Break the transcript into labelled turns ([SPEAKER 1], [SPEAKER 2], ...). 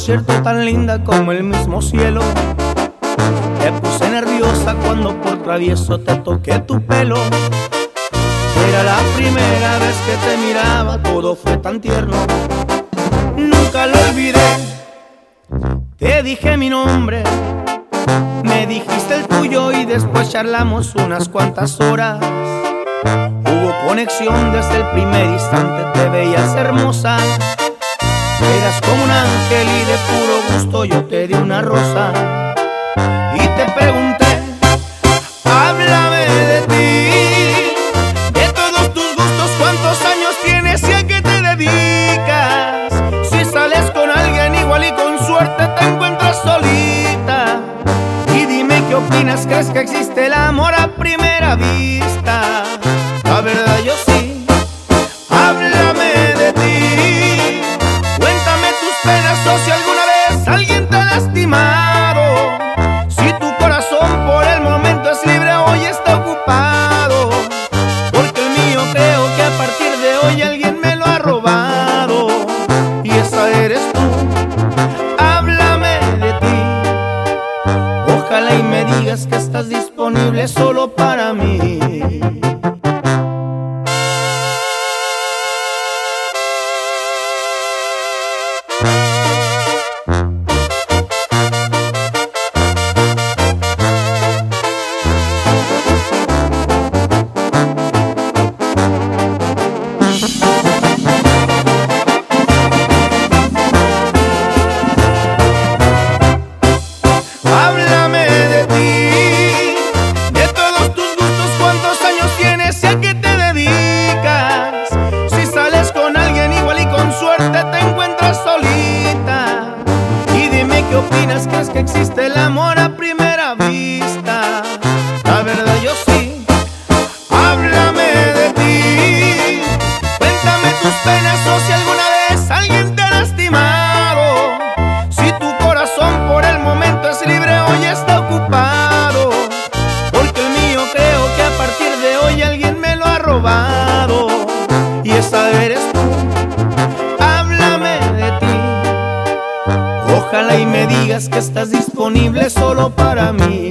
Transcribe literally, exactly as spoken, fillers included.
[SPEAKER 1] cierto tan linda como el mismo cielo. Te puse nerviosa cuando por travieso te toqué tu pelo. Era la primera vez que te miraba, todo fue tan tierno. Nunca lo olvidé, te dije mi nombre, me dijiste el tuyo y después charlamos unas cuantas horas. Hubo conexión desde el primer instante, te veías hermosa. Eras como un ángel y de puro gusto yo te di una rosa. Y te pregunté, háblame de ti, de todos tus gustos, cuántos años tienes y a qué te dedicas. Si sales con alguien igual y con suerte te encuentras solita. Y dime qué opinas, ¿crees que existe el amor a primera vista? La verdad yo sí, háblame de ti. Cuéntame tus penas o si alguna vez alguien te ha lastimado. Si tu corazón por el momento es libre, hoy está ocupado. Porque el mío creo que a partir de hoy alguien me lo ha robado. Y esa eres tú, háblame de ti. Ojalá y me digas que estás disponible solo para mí. Háblame de ti, de todos tus gustos, cuántos años tienes y a qué te dedicas. Si sales con alguien igual y con suerte te encuentras solita. Y dime qué opinas, ¿crees que existe el amor a primera vista? La verdad yo sí, háblame de ti. Cuéntame tus penas o si alguna vez alguien te ha lastimado. Si tu corazón por el momento es libre, hoy está ocupado. Porque el mío creo que a partir de hoy alguien me lo ha robado. Y esa eres tú, háblame de ti. Ojalá y me digas que estás disponible solo para mí.